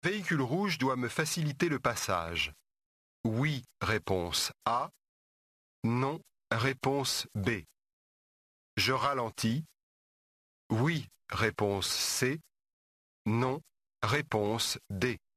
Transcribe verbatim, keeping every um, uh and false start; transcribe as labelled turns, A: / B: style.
A: Véhicule rouge doit me faciliter le passage. Oui, réponse A. Non, réponse B. Je ralentis. Oui, réponse C. Non, réponse D.